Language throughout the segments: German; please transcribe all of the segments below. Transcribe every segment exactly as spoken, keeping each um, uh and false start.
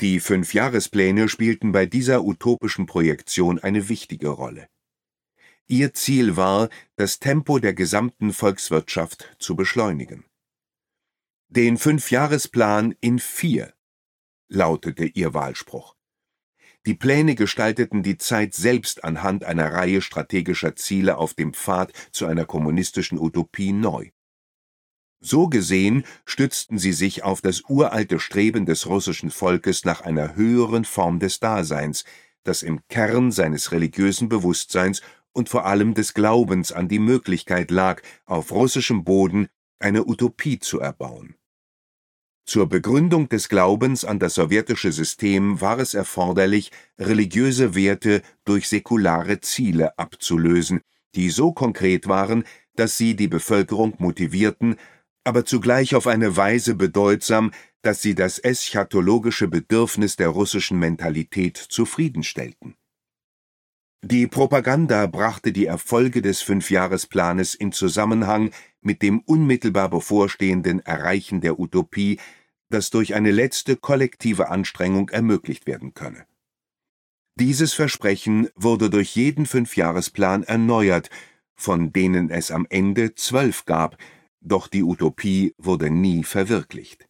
Die Fünfjahrespläne spielten bei dieser utopischen Projektion eine wichtige Rolle. Ihr Ziel war, das Tempo der gesamten Volkswirtschaft zu beschleunigen. Den Fünfjahresplan in vier lautete ihr Wahlspruch. Die Pläne gestalteten die Zeit selbst anhand einer Reihe strategischer Ziele auf dem Pfad zu einer kommunistischen Utopie neu. So gesehen stützten sie sich auf das uralte Streben des russischen Volkes nach einer höheren Form des Daseins, das im Kern seines religiösen Bewusstseins und vor allem des Glaubens an die Möglichkeit lag, auf russischem Boden eine Utopie zu erbauen. Zur Begründung des Glaubens an das sowjetische System war es erforderlich, religiöse Werte durch säkulare Ziele abzulösen, die so konkret waren, dass sie die Bevölkerung motivierten, aber zugleich auf eine Weise bedeutsam, dass sie das eschatologische Bedürfnis der russischen Mentalität zufriedenstellten. Die Propaganda brachte die Erfolge des Fünfjahresplanes in Zusammenhang mit dem unmittelbar bevorstehenden Erreichen der Utopie, das durch eine letzte kollektive Anstrengung ermöglicht werden könne. Dieses Versprechen wurde durch jeden Fünfjahresplan erneuert, von denen es am Ende zwölf gab, doch die Utopie wurde nie verwirklicht.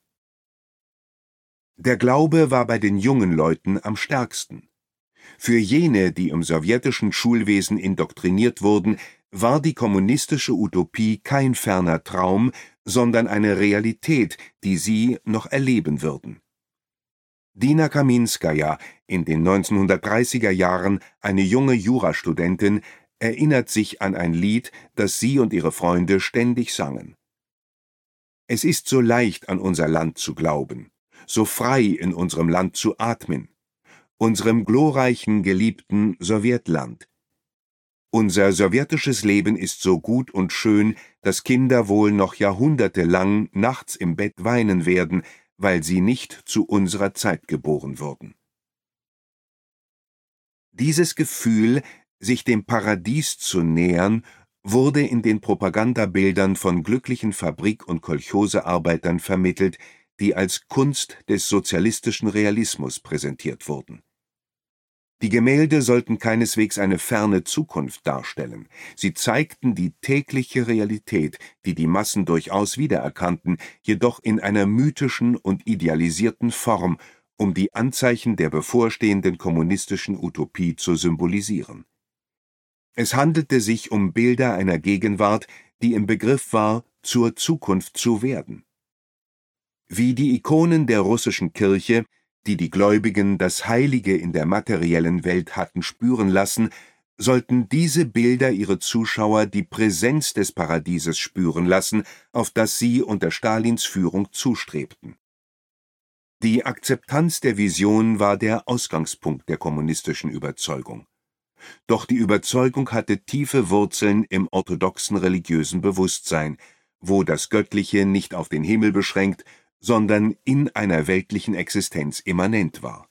Der Glaube war bei den jungen Leuten am stärksten. Für jene, die im sowjetischen Schulwesen indoktriniert wurden, war die kommunistische Utopie kein ferner Traum, sondern eine Realität, die sie noch erleben würden. Dina Kaminskaja, in den neunzehnhundertdreißiger Jahren eine junge Jurastudentin, erinnert sich an ein Lied, das sie und ihre Freunde ständig sangen. Es ist so leicht, an unser Land zu glauben, so frei in unserem Land zu atmen, unserem glorreichen, geliebten Sowjetland. Unser sowjetisches Leben ist so gut und schön, dass Kinder wohl noch jahrhundertelang nachts im Bett weinen werden, weil sie nicht zu unserer Zeit geboren wurden. Dieses Gefühl, sich dem Paradies zu nähern, wurde in den Propagandabildern von glücklichen Fabrik- und Kolchosearbeitern vermittelt, die als Kunst des sozialistischen Realismus präsentiert wurden. Die Gemälde sollten keineswegs eine ferne Zukunft darstellen. Sie zeigten die tägliche Realität, die die Massen durchaus wiedererkannten, jedoch in einer mythischen und idealisierten Form, um die Anzeichen der bevorstehenden kommunistischen Utopie zu symbolisieren. Es handelte sich um Bilder einer Gegenwart, die im Begriff war, zur Zukunft zu werden. Wie die Ikonen der russischen Kirche, die die Gläubigen das Heilige in der materiellen Welt hatten spüren lassen, sollten diese Bilder ihre Zuschauer die Präsenz des Paradieses spüren lassen, auf das sie unter Stalins Führung zustrebten. Die Akzeptanz der Vision war der Ausgangspunkt der kommunistischen Überzeugung. Doch die Überzeugung hatte tiefe Wurzeln im orthodoxen religiösen Bewusstsein, wo das Göttliche nicht auf den Himmel beschränkt, sondern in einer weltlichen Existenz immanent war.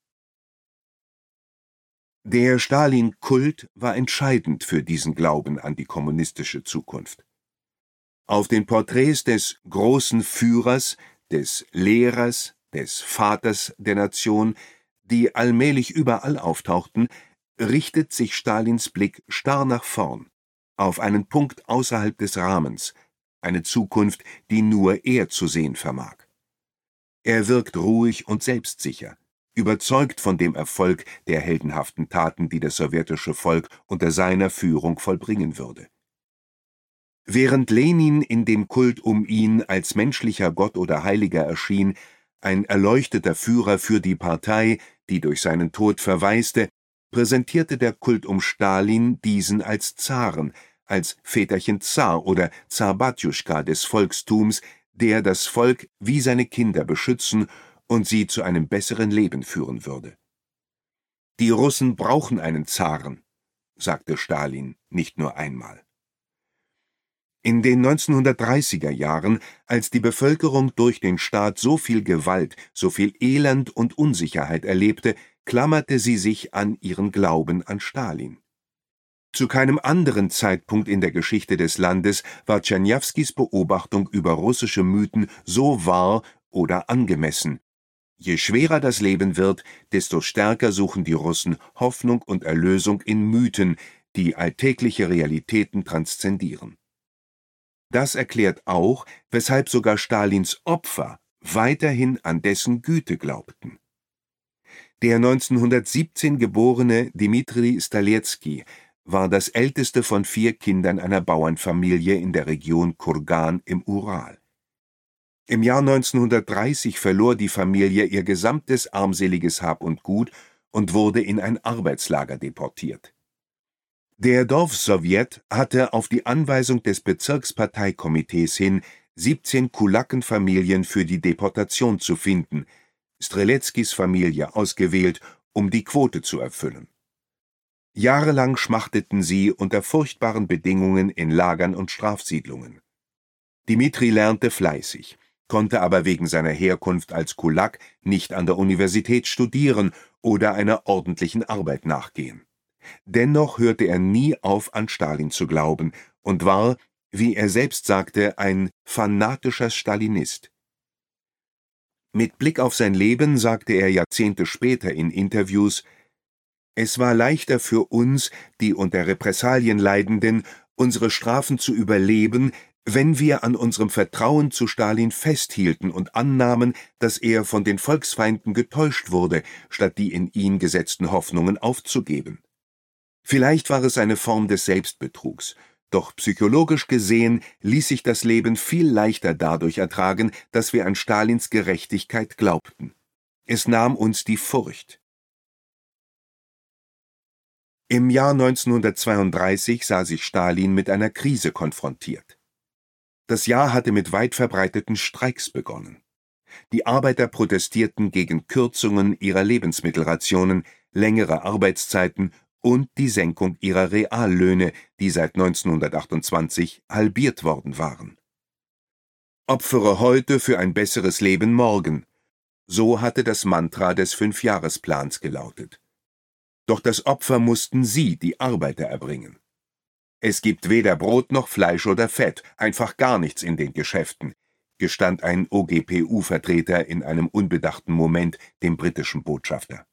Der Stalin-Kult war entscheidend für diesen Glauben an die kommunistische Zukunft. Auf den Porträts des großen Führers, des Lehrers, des Vaters der Nation, die allmählich überall auftauchten, richtet sich Stalins Blick starr nach vorn, auf einen Punkt außerhalb des Rahmens, eine Zukunft, die nur er zu sehen vermag. Er wirkt ruhig und selbstsicher, überzeugt von dem Erfolg der heldenhaften Taten, die das sowjetische Volk unter seiner Führung vollbringen würde. Während Lenin in dem Kult um ihn als menschlicher Gott oder Heiliger erschien, ein erleuchteter Führer für die Partei, die durch seinen Tod verwaiste, präsentierte der Kult um Stalin diesen als Zaren, als Väterchen Zar oder Zar Batjuschka des Volkstums, der das Volk wie seine Kinder beschützen und sie zu einem besseren Leben führen würde. Die Russen brauchen einen Zaren, sagte Stalin nicht nur einmal. In den neunzehnhundertdreißiger Jahren, als die Bevölkerung durch den Staat so viel Gewalt, so viel Elend und Unsicherheit erlebte, klammerte sie sich an ihren Glauben an Stalin. Zu keinem anderen Zeitpunkt in der Geschichte des Landes war Tschernjawskis Beobachtung über russische Mythen so wahr oder angemessen. Je schwerer das Leben wird, desto stärker suchen die Russen Hoffnung und Erlösung in Mythen, die alltägliche Realitäten transzendieren. Das erklärt auch, weshalb sogar Stalins Opfer weiterhin an dessen Güte glaubten. Der neunzehnhundertsiebzehn geborene Dmitri Staletskij war das älteste von vier Kindern einer Bauernfamilie in der Region Kurgan im Ural. Im Jahr neunzehnhundertdreißig verlor die Familie ihr gesamtes armseliges Hab und Gut und wurde in ein Arbeitslager deportiert. Der Dorfsowjet hatte auf die Anweisung des Bezirksparteikomitees hin siebzehn Kulakenfamilien für die Deportation zu finden, Streletskis Familie ausgewählt, um die Quote zu erfüllen. Jahrelang schmachteten sie unter furchtbaren Bedingungen in Lagern und Strafsiedlungen. Dmitri lernte fleißig, konnte aber wegen seiner Herkunft als Kulak nicht an der Universität studieren oder einer ordentlichen Arbeit nachgehen. Dennoch hörte er nie auf, an Stalin zu glauben und war, wie er selbst sagte, ein fanatischer Stalinist. Mit Blick auf sein Leben sagte er Jahrzehnte später in Interviews: Es war leichter für uns, die unter Repressalien Leidenden, unsere Strafen zu überleben, wenn wir an unserem Vertrauen zu Stalin festhielten und annahmen, dass er von den Volksfeinden getäuscht wurde, statt die in ihn gesetzten Hoffnungen aufzugeben. Vielleicht war es eine Form des Selbstbetrugs, doch psychologisch gesehen ließ sich das Leben viel leichter dadurch ertragen, dass wir an Stalins Gerechtigkeit glaubten. Es nahm uns die Furcht. Im Jahr neunzehnhundertzweiunddreißig sah sich Stalin mit einer Krise konfrontiert. Das Jahr hatte mit weit verbreiteten Streiks begonnen. Die Arbeiter protestierten gegen Kürzungen ihrer Lebensmittelrationen, längere Arbeitszeiten und die Senkung ihrer Reallöhne, die seit neunzehnhundertachtundzwanzig halbiert worden waren. Opfere heute für ein besseres Leben morgen, so hatte das Mantra des Fünfjahresplans gelautet. Doch das Opfer mussten sie, die Arbeiter, erbringen. Es gibt weder Brot noch Fleisch oder Fett, einfach gar nichts in den Geschäften, gestand ein O G P U-Vertreter in einem unbedachten Moment dem britischen Botschafter.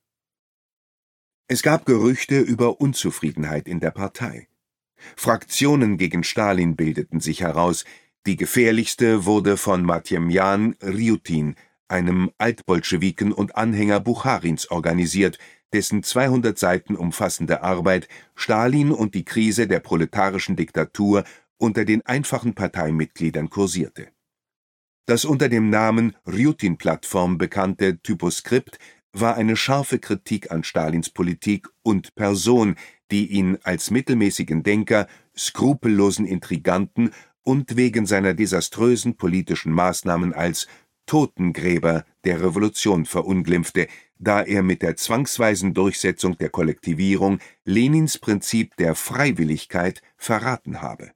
Es gab Gerüchte über Unzufriedenheit in der Partei. Fraktionen gegen Stalin bildeten sich heraus, die gefährlichste wurde von Matjemjan Rjutin, einem Altbolschewiken und Anhänger Bucharins, organisiert, dessen zweihundert Seiten umfassende Arbeit Stalin und die Krise der proletarischen Diktatur unter den einfachen Parteimitgliedern kursierte. Das unter dem Namen Rjutin-Plattform bekannte Typoskript war eine scharfe Kritik an Stalins Politik und Person, die ihn als mittelmäßigen Denker, skrupellosen Intriganten und wegen seiner desaströsen politischen Maßnahmen als Totengräber der Revolution verunglimpfte, da er mit der zwangsweisen Durchsetzung der Kollektivierung Lenins Prinzip der Freiwilligkeit verraten habe.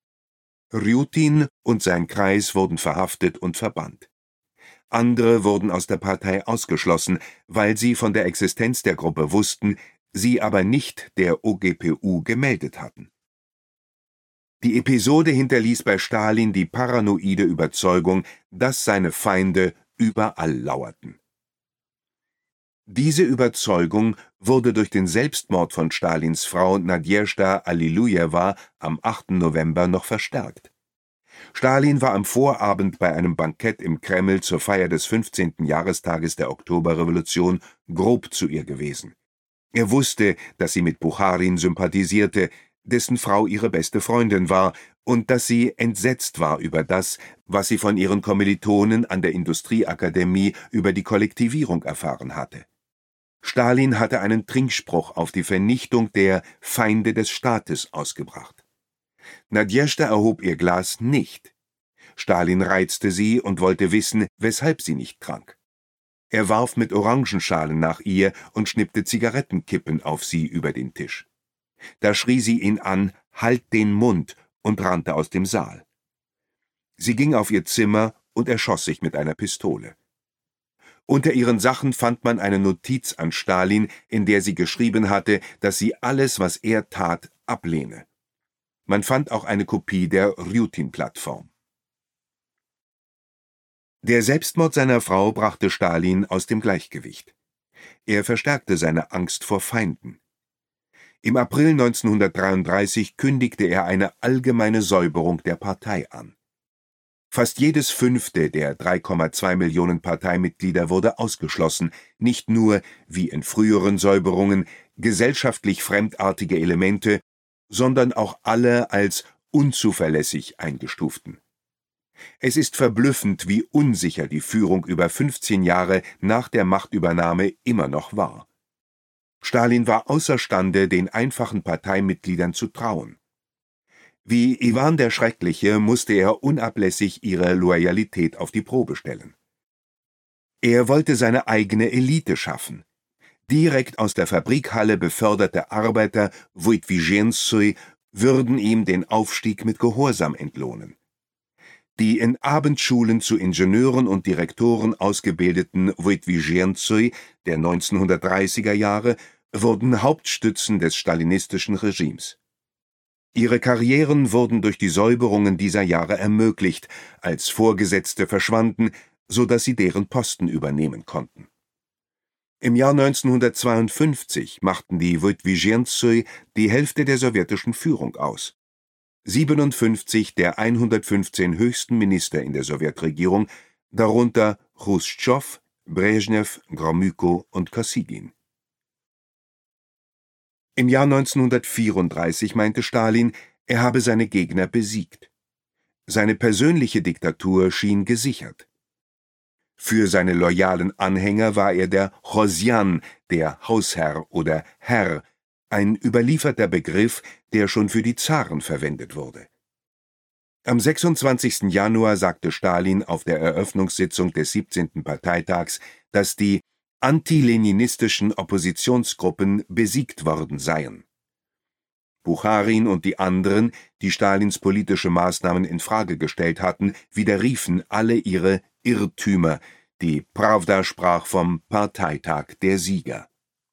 Rjutin und sein Kreis wurden verhaftet und verbannt. Andere wurden aus der Partei ausgeschlossen, weil sie von der Existenz der Gruppe wussten, sie aber nicht der O G P U gemeldet hatten. Die Episode hinterließ bei Stalin die paranoide Überzeugung, dass seine Feinde überall lauerten. Diese Überzeugung wurde durch den Selbstmord von Stalins Frau Nadjeżda Allilujewa am achten November noch verstärkt. Stalin war am Vorabend bei einem Bankett im Kreml zur Feier des fünfzehnten Jahrestages der Oktoberrevolution grob zu ihr gewesen. Er wusste, dass sie mit Bucharin sympathisierte, dessen Frau ihre beste Freundin war, und dass sie entsetzt war über das, was sie von ihren Kommilitonen an der Industrieakademie über die Kollektivierung erfahren hatte. Stalin hatte einen Trinkspruch auf die Vernichtung der Feinde des Staates ausgebracht. Nadjeżda erhob ihr Glas nicht. Stalin reizte sie und wollte wissen, weshalb sie nicht trank. Er warf mit Orangenschalen nach ihr und schnippte Zigarettenkippen auf sie über den Tisch. Da schrie sie ihn an: »Halt den Mund«, und rannte aus dem Saal. Sie ging auf ihr Zimmer und erschoss sich mit einer Pistole. Unter ihren Sachen fand man eine Notiz an Stalin, in der sie geschrieben hatte, dass sie alles, was er tat, ablehne. Man fand auch eine Kopie der Rjutin-Plattform. Der Selbstmord seiner Frau brachte Stalin aus dem Gleichgewicht. Er verstärkte seine Angst vor Feinden. Im April neunzehnhundertdreiunddreißig kündigte er eine allgemeine Säuberung der Partei an. Fast jedes fünfte der drei Komma zwei Millionen Parteimitglieder wurde ausgeschlossen, nicht nur, wie in früheren Säuberungen, gesellschaftlich fremdartige Elemente, sondern auch alle als unzuverlässig eingestuften. Es ist verblüffend, wie unsicher die Führung über fünfzehn Jahre nach der Machtübernahme immer noch war. Stalin war außerstande, den einfachen Parteimitgliedern zu trauen. Wie Iwan der Schreckliche musste er unablässig ihre Loyalität auf die Probe stellen. Er wollte seine eigene Elite schaffen. Direkt aus der Fabrikhalle beförderte Arbeiter Wojtwyżęcy würden ihm den Aufstieg mit Gehorsam entlohnen. Die in Abendschulen zu Ingenieuren und Direktoren ausgebildeten Wojtwyżęcy der neunzehnhundertdreißiger Jahre wurden Hauptstützen des stalinistischen Regimes. Ihre Karrieren wurden durch die Säuberungen dieser Jahre ermöglicht, als Vorgesetzte verschwanden, so dass sie deren Posten übernehmen konnten. Im Jahr neunzehnhundertzweiundfünfzig machten die Wojtwyżęcy die Hälfte der sowjetischen Führung aus. siebenundfünfzig der hundertfünfzehn höchsten Minister in der Sowjetregierung, darunter Chruschtschow, Brezhnev, Gromyko und Kosygin. Im Jahr neunzehnhundertvierunddreißig meinte Stalin, er habe seine Gegner besiegt. Seine persönliche Diktatur schien gesichert. Für seine loyalen Anhänger war er der Chosjan, der Hausherr oder Herr, ein überlieferter Begriff, der schon für die Zaren verwendet wurde. Am sechsundzwanzigsten Januar sagte Stalin auf der Eröffnungssitzung des siebzehnten Parteitags, dass die antileninistischen Oppositionsgruppen besiegt worden seien. Bucharin und die anderen, die Stalins politische Maßnahmen in Frage gestellt hatten, widerriefen alle ihre Irrtümer. Die Prawda sprach vom Parteitag der Sieger.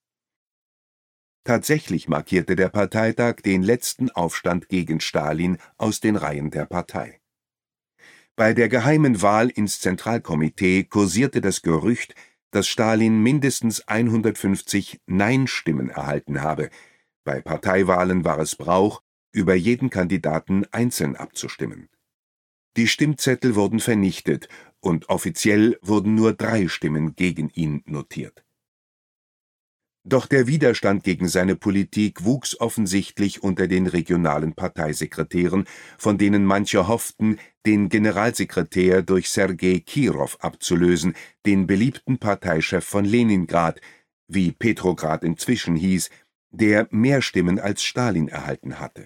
Tatsächlich markierte der Parteitag den letzten Aufstand gegen Stalin aus den Reihen der Partei. Bei der geheimen Wahl ins Zentralkomitee kursierte das Gerücht, dass Stalin mindestens hundertfünfzig Nein-Stimmen erhalten habe. Bei Parteiwahlen war es Brauch, über jeden Kandidaten einzeln abzustimmen. Die Stimmzettel wurden vernichtet und offiziell wurden nur drei Stimmen gegen ihn notiert. Doch der Widerstand gegen seine Politik wuchs offensichtlich unter den regionalen Parteisekretären, von denen manche hofften, den Generalsekretär durch Sergei Kirow abzulösen, den beliebten Parteichef von Leningrad, wie Petrograd inzwischen hieß, der mehr Stimmen als Stalin erhalten hatte.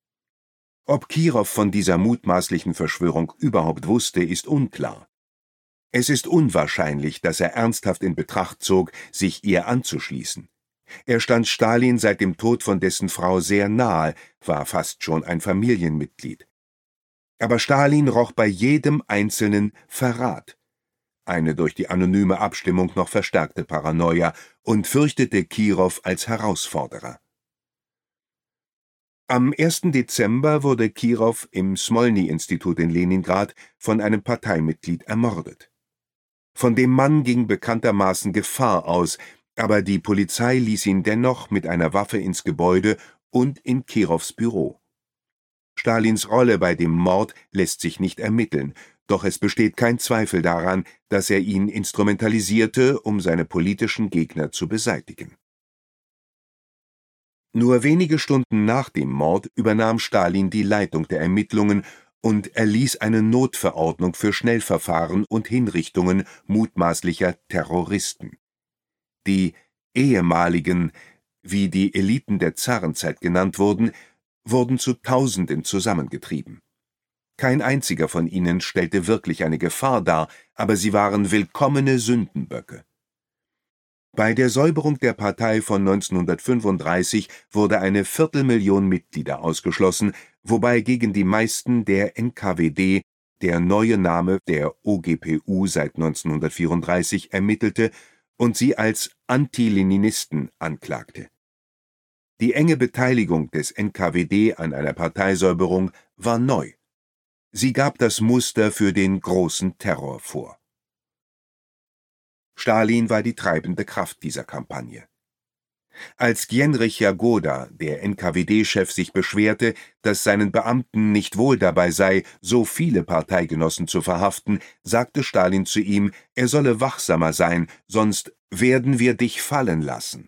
Ob Kirow von dieser mutmaßlichen Verschwörung überhaupt wusste, ist unklar. Es ist unwahrscheinlich, dass er ernsthaft in Betracht zog, sich ihr anzuschließen. Er stand Stalin seit dem Tod von dessen Frau sehr nahe, war fast schon ein Familienmitglied. Aber Stalin roch bei jedem Einzelnen Verrat, eine durch die anonyme Abstimmung noch verstärkte Paranoia, und fürchtete Kirow als Herausforderer. Am ersten Dezember wurde Kirow im Smolny-Institut in Leningrad von einem Parteimitglied ermordet. Von dem Mann ging bekanntermaßen Gefahr aus, aber die Polizei ließ ihn dennoch mit einer Waffe ins Gebäude und in Kirows Büro. Stalins Rolle bei dem Mord lässt sich nicht ermitteln, doch es besteht kein Zweifel daran, dass er ihn instrumentalisierte, um seine politischen Gegner zu beseitigen. Nur wenige Stunden nach dem Mord übernahm Stalin die Leitung der Ermittlungen und erließ eine Notverordnung für Schnellverfahren und Hinrichtungen mutmaßlicher Terroristen. Die ehemaligen, wie die Eliten der Zarenzeit genannt wurden, wurden zu Tausenden zusammengetrieben. Kein einziger von ihnen stellte wirklich eine Gefahr dar, aber sie waren willkommene Sündenböcke. Bei der Säuberung der Partei von neunzehnhundertfünfunddreißig wurde eine Viertelmillion Mitglieder ausgeschlossen, wobei gegen die meisten der N K W D, der neue Name der O G P U seit neunzehnhundertvierunddreißig, ermittelte und sie als Antileninisten anklagte. Die enge Beteiligung des N K W D an einer Parteisäuberung war neu. Sie gab das Muster für den großen Terror vor. Stalin war die treibende Kraft dieser Kampagne. Als Genrich Jagoda, der N K W D-Chef, sich beschwerte, dass seinen Beamten nicht wohl dabei sei, so viele Parteigenossen zu verhaften, sagte Stalin zu ihm, er solle wachsamer sein, sonst werden wir dich fallen lassen.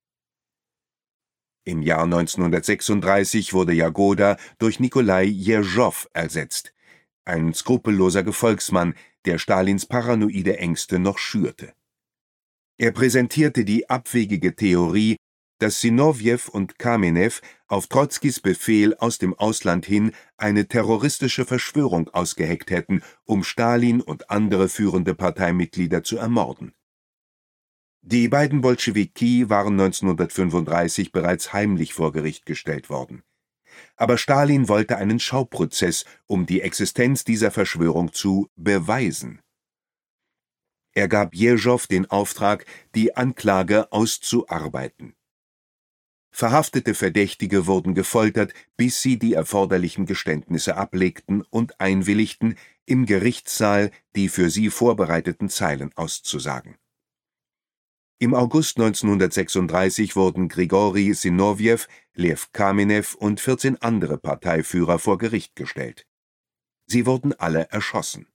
Im Jahr neunzehnhundertsechsunddreißig wurde Jagoda durch Nikolai Jerschov ersetzt, ein skrupelloser Gefolgsmann, der Stalins paranoide Ängste noch schürte. Er präsentierte die abwegige Theorie, dass Sinowjew und Kamenew auf Trotzkis Befehl aus dem Ausland hin eine terroristische Verschwörung ausgeheckt hätten, um Stalin und andere führende Parteimitglieder zu ermorden. Die beiden Bolschewiki waren neunzehnhundertfünfunddreißig bereits heimlich vor Gericht gestellt worden. Aber Stalin wollte einen Schauprozess, um die Existenz dieser Verschwörung zu beweisen. Er gab Jerschov den Auftrag, die Anklage auszuarbeiten. Verhaftete Verdächtige wurden gefoltert, bis sie die erforderlichen Geständnisse ablegten und einwilligten, im Gerichtssaal die für sie vorbereiteten Zeilen auszusagen. Im August neunzehnhundertsechsunddreißig wurden Grigori Sinowjew, Lew Kamenew und vierzehn andere Parteiführer vor Gericht gestellt. Sie wurden alle erschossen.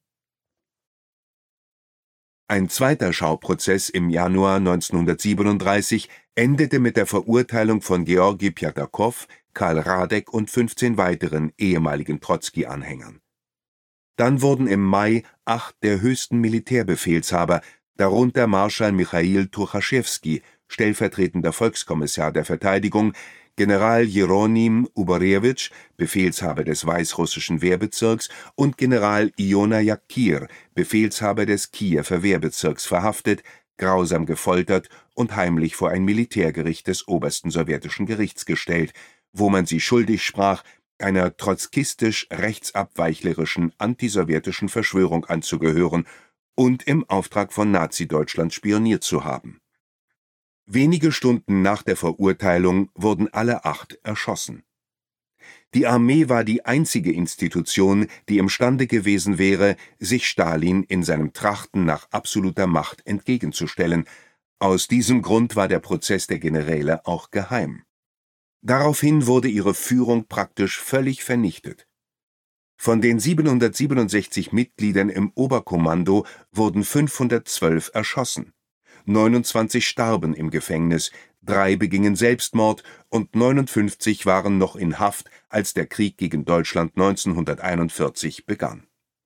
Ein zweiter Schauprozess im Januar neunzehnhundertsiebenunddreißig endete mit der Verurteilung von Georgi Pjatakow, Karl Radek und fünfzehn weiteren ehemaligen Trotzki-Anhängern. Dann wurden im Mai acht der höchsten Militärbefehlshaber, darunter Marschall Michail Tuchaschewski, stellvertretender Volkskommissar der Verteidigung, General Jeronim Uborewitsch, Befehlshaber des weißrussischen Wehrbezirks, und General Iona Jakir, Befehlshaber des Kiewer Wehrbezirks, verhaftet, grausam gefoltert und heimlich vor ein Militärgericht des obersten sowjetischen Gerichts gestellt, wo man sie schuldig sprach, einer trotzkistisch-rechtsabweichlerischen antisowjetischen Verschwörung anzugehören und im Auftrag von Nazi-Deutschland spioniert zu haben. Wenige Stunden nach der Verurteilung wurden alle acht erschossen. Die Armee war die einzige Institution, die imstande gewesen wäre, sich Stalin in seinem Trachten nach absoluter Macht entgegenzustellen. Aus diesem Grund war der Prozess der Generäle auch geheim. Daraufhin wurde ihre Führung praktisch völlig vernichtet. Von den siebenhundertsiebenundsechzig Mitgliedern im Oberkommando wurden fünfhundertzwölf erschossen. neunundzwanzig starben im Gefängnis, drei begingen Selbstmord und neunundfünfzig waren noch in Haft, als der Krieg gegen Deutschland neunzehnhunderteinundvierzig begann.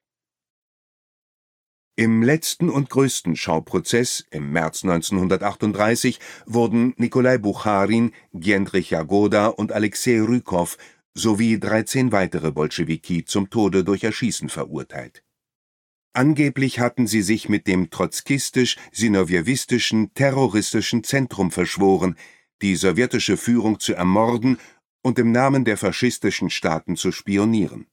Im letzten und größten Schauprozess, im März neunzehnhundertachtunddreißig, wurden Nikolai Bucharin, Genrich Jagoda und Alexei Rykow sowie dreizehn weitere Bolschewiki zum Tode durch Erschießen verurteilt. Angeblich hatten sie sich mit dem trotzkistisch-sinowjewistischen terroristischen Zentrum verschworen, die sowjetische Führung zu ermorden und im Namen der faschistischen Staaten zu spionieren.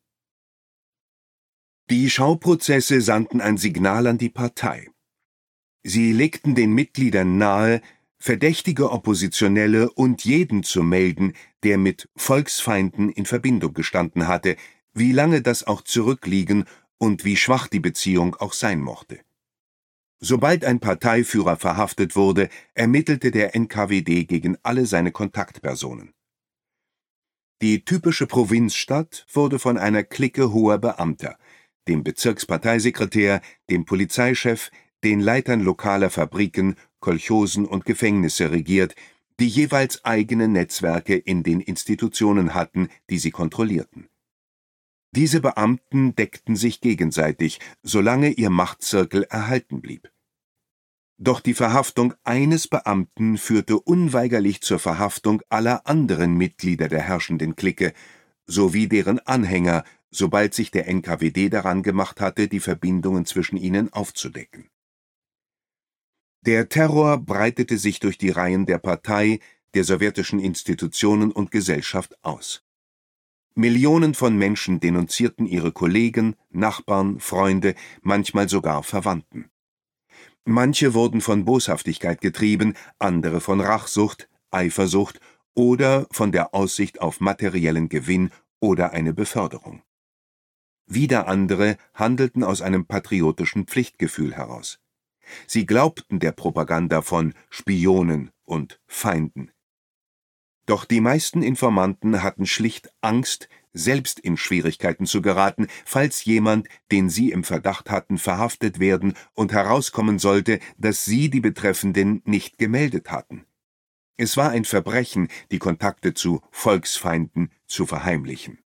Die Schauprozesse sandten ein Signal an die Partei. Sie legten den Mitgliedern nahe, verdächtige Oppositionelle und jeden zu melden, der mit Volksfeinden in Verbindung gestanden hatte, wie lange das auch zurückliegen und wie schwach die Beziehung auch sein mochte. Sobald ein Parteiführer verhaftet wurde, ermittelte der N K W D gegen alle seine Kontaktpersonen. Die typische Provinzstadt wurde von einer Clique hoher Beamter, dem Bezirksparteisekretär, dem Polizeichef, den Leitern lokaler Fabriken, Kolchosen und Gefängnisse regiert, die jeweils eigene Netzwerke in den Institutionen hatten, die sie kontrollierten. Diese Beamten deckten sich gegenseitig, solange ihr Machtzirkel erhalten blieb. Doch die Verhaftung eines Beamten führte unweigerlich zur Verhaftung aller anderen Mitglieder der herrschenden Clique, sowie deren Anhänger, sobald sich der N K W D daran gemacht hatte, die Verbindungen zwischen ihnen aufzudecken. Der Terror breitete sich durch die Reihen der Partei, der sowjetischen Institutionen und Gesellschaft aus. Millionen von Menschen denunzierten ihre Kollegen, Nachbarn, Freunde, manchmal sogar Verwandten. Manche wurden von Boshaftigkeit getrieben, andere von Rachsucht, Eifersucht oder von der Aussicht auf materiellen Gewinn oder eine Beförderung. Wieder andere handelten aus einem patriotischen Pflichtgefühl heraus. Sie glaubten der Propaganda von Spionen und Feinden. Doch die meisten Informanten hatten schlicht Angst, selbst in Schwierigkeiten zu geraten, falls jemand, den sie im Verdacht hatten, verhaftet werden und herauskommen sollte, dass sie die Betreffenden nicht gemeldet hatten. Es war ein Verbrechen, die Kontakte zu Volksfeinden zu verheimlichen.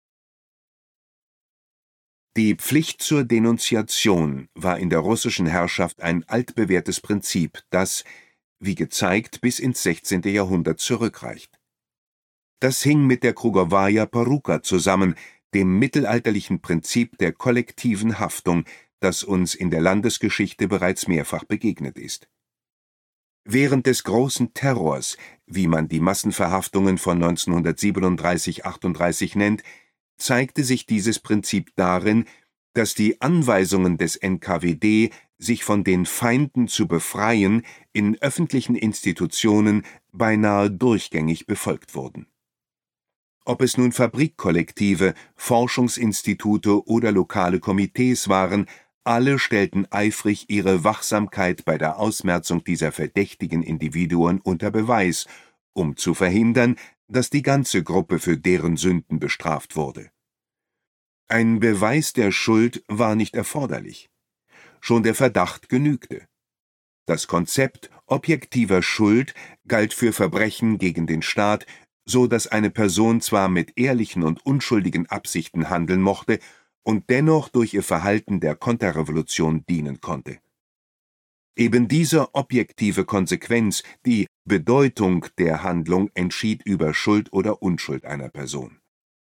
Die Pflicht zur Denunziation war in der russischen Herrschaft ein altbewährtes Prinzip, das, wie gezeigt, bis ins sechzehnte Jahrhundert zurückreicht. Das hing mit der Krugowaja Poruka zusammen, dem mittelalterlichen Prinzip der kollektiven Haftung, das uns in der Landesgeschichte bereits mehrfach begegnet ist. Während des großen Terrors, wie man die Massenverhaftungen von neunzehnhundertsiebenunddreißig achtunddreißig nennt, zeigte sich dieses Prinzip darin, dass die Anweisungen des N K W D, sich von den Feinden zu befreien, in öffentlichen Institutionen beinahe durchgängig befolgt wurden. Ob es nun Fabrikkollektive, Forschungsinstitute oder lokale Komitees waren, alle stellten eifrig ihre Wachsamkeit bei der Ausmerzung dieser verdächtigen Individuen unter Beweis, um zu verhindern, dass die ganze Gruppe für deren Sünden bestraft wurde. Ein Beweis der Schuld war nicht erforderlich. Schon der Verdacht genügte. Das Konzept objektiver Schuld galt für Verbrechen gegen den Staat, so dass eine Person zwar mit ehrlichen und unschuldigen Absichten handeln mochte und dennoch durch ihr Verhalten der Konterrevolution dienen konnte. Eben diese objektive Konsequenz, die Bedeutung der Handlung, entschied über Schuld oder Unschuld einer Person.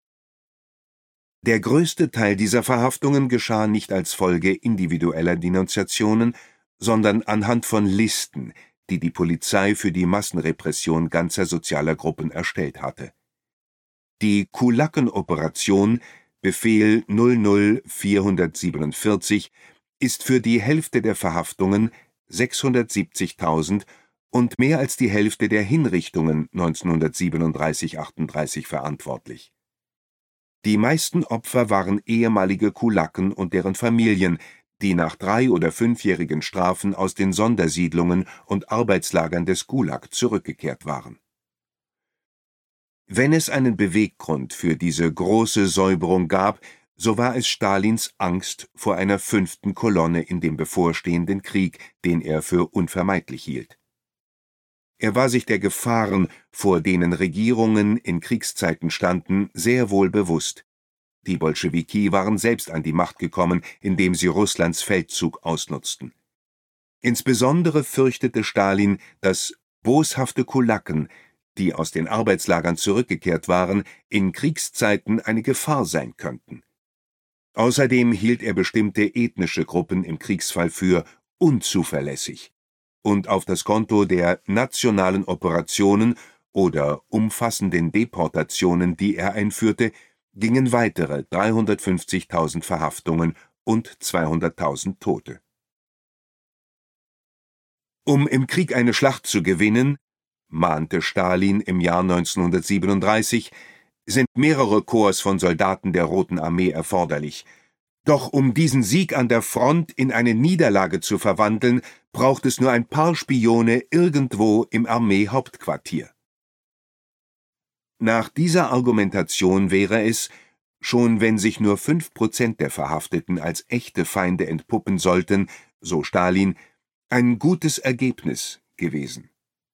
Der größte Teil dieser Verhaftungen geschah nicht als Folge individueller Denunziationen, sondern anhand von Listen, die die Polizei für die Massenrepression ganzer sozialer Gruppen erstellt hatte. Die Kulaken-Operation, Befehl null null vierhundertsiebenundvierzig, ist für die Hälfte der Verhaftungen, sechshundertsiebzigtausend, und mehr als die Hälfte der Hinrichtungen neunzehnhundertsiebenunddreißig achtunddreißig verantwortlich. Die meisten Opfer waren ehemalige Kulaken und deren Familien, die nach drei- oder fünfjährigen Strafen aus den Sondersiedlungen und Arbeitslagern des Gulag zurückgekehrt waren. Wenn es einen Beweggrund für diese große Säuberung gab, so war es Stalins Angst vor einer fünften Kolonne in dem bevorstehenden Krieg, den er für unvermeidlich hielt. Er war sich der Gefahren, vor denen Regierungen in Kriegszeiten standen, sehr wohl bewusst. Die Bolschewiki waren selbst an die Macht gekommen, indem sie Russlands Feldzug ausnutzten. Insbesondere fürchtete Stalin, dass boshafte Kulaken, die aus den Arbeitslagern zurückgekehrt waren, in Kriegszeiten eine Gefahr sein könnten. Außerdem hielt er bestimmte ethnische Gruppen im Kriegsfall für unzuverlässig. Und auf das Konto der nationalen Operationen oder umfassenden Deportationen, die er einführte, gingen weitere dreihundertfünfzigtausend Verhaftungen und zweihunderttausend Tote. Um im Krieg eine Schlacht zu gewinnen, mahnte Stalin im Jahr neunzehnhundertsiebenunddreißig, sind mehrere Korps von Soldaten der Roten Armee erforderlich. Doch um diesen Sieg an der Front in eine Niederlage zu verwandeln, braucht es nur ein paar Spione irgendwo im Armeehauptquartier. Nach dieser Argumentation wäre es, schon wenn sich nur fünf Prozent der Verhafteten als echte Feinde entpuppen sollten, so Stalin, ein gutes Ergebnis gewesen.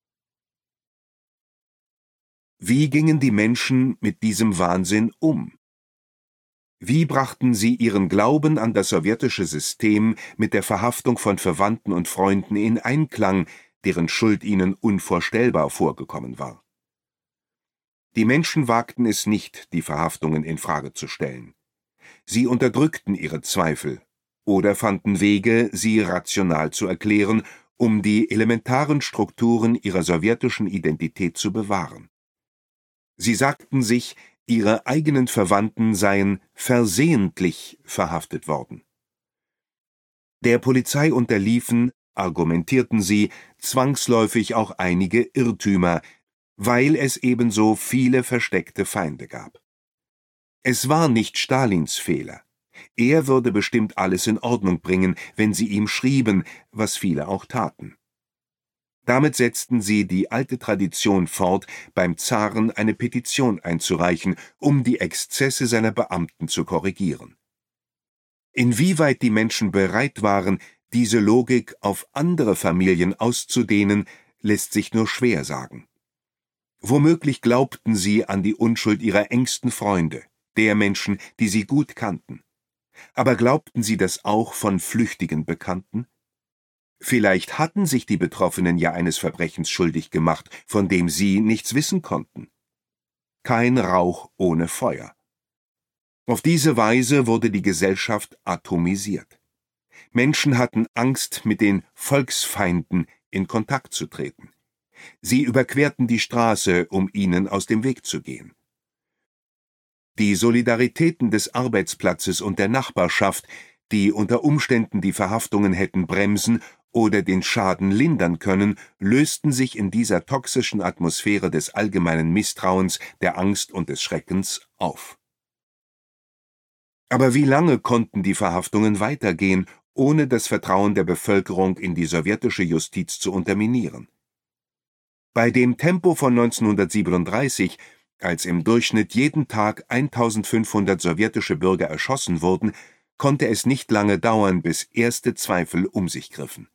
Wie gingen die Menschen mit diesem Wahnsinn um? Wie brachten sie ihren Glauben an das sowjetische System mit der Verhaftung von Verwandten und Freunden in Einklang, deren Schuld ihnen unvorstellbar vorgekommen war? Die Menschen wagten es nicht, die Verhaftungen in Frage zu stellen. Sie unterdrückten ihre Zweifel oder fanden Wege, sie rational zu erklären, um die elementaren Strukturen ihrer sowjetischen Identität zu bewahren. Sie sagten sich, ihre eigenen Verwandten seien versehentlich verhaftet worden. Der Polizei unterliefen, argumentierten sie, zwangsläufig auch einige Irrtümer, weil es ebenso viele versteckte Feinde gab. Es war nicht Stalins Fehler. Er würde bestimmt alles in Ordnung bringen, wenn sie ihm schrieben, was viele auch taten. Damit setzten sie die alte Tradition fort, beim Zaren eine Petition einzureichen, um die Exzesse seiner Beamten zu korrigieren. Inwieweit die Menschen bereit waren, diese Logik auf andere Familien auszudehnen, lässt sich nur schwer sagen. Womöglich glaubten sie an die Unschuld ihrer engsten Freunde, der Menschen, die sie gut kannten. Aber glaubten sie das auch von flüchtigen Bekannten? Vielleicht hatten sich die Betroffenen ja eines Verbrechens schuldig gemacht, von dem sie nichts wissen konnten. Kein Rauch ohne Feuer. Auf diese Weise wurde die Gesellschaft atomisiert. Menschen hatten Angst, mit den Volksfeinden in Kontakt zu treten. Sie überquerten die Straße, um ihnen aus dem Weg zu gehen. Die Solidaritäten des Arbeitsplatzes und der Nachbarschaft, die unter Umständen die Verhaftungen hätten bremsen oder den Schaden lindern können, lösten sich in dieser toxischen Atmosphäre des allgemeinen Misstrauens, der Angst und des Schreckens auf. Aber wie lange konnten die Verhaftungen weitergehen, ohne das Vertrauen der Bevölkerung in die sowjetische Justiz zu unterminieren? Bei dem Tempo von neunzehnhundertsiebenunddreißig, als im Durchschnitt jeden Tag eintausendfünfhundert sowjetische Bürger erschossen wurden, konnte es nicht lange dauern, bis erste Zweifel um sich griffen.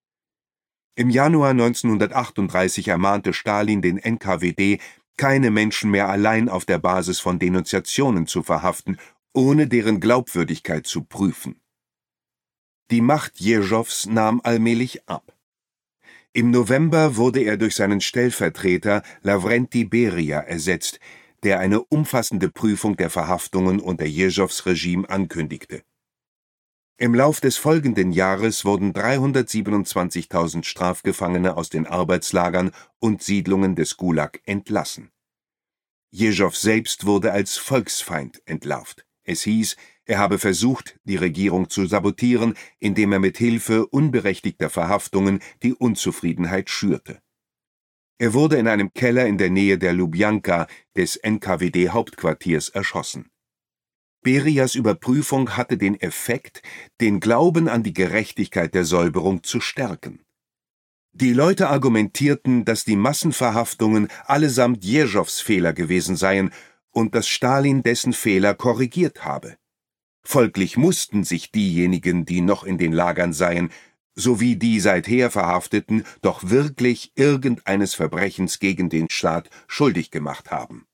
Im Januar neunzehnhundertachtunddreißig ermahnte Stalin den N K W D, keine Menschen mehr allein auf der Basis von Denunziationen zu verhaften, ohne deren Glaubwürdigkeit zu prüfen. Die Macht Jeżows nahm allmählich ab. Im November wurde er durch seinen Stellvertreter Lawrenti Beria ersetzt, der eine umfassende Prüfung der Verhaftungen unter Jeżows Regime ankündigte. Im Lauf des folgenden Jahres wurden dreihundertsiebenundzwanzigtausend Strafgefangene aus den Arbeitslagern und Siedlungen des Gulag entlassen. Jeżow selbst wurde als Volksfeind entlarvt. Es hieß, er habe versucht, die Regierung zu sabotieren, indem er mit Hilfe unberechtigter Verhaftungen die Unzufriedenheit schürte. Er wurde in einem Keller in der Nähe der Lubjanka, des N K W D-Hauptquartiers, erschossen. Berias Überprüfung hatte den Effekt, den Glauben an die Gerechtigkeit der Säuberung zu stärken. Die Leute argumentierten, dass die Massenverhaftungen allesamt Jeżows Fehler gewesen seien und dass Stalin dessen Fehler korrigiert habe. Folglich mussten sich diejenigen, die noch in den Lagern seien, sowie die seither Verhafteten, doch wirklich irgendeines Verbrechens gegen den Staat schuldig gemacht haben.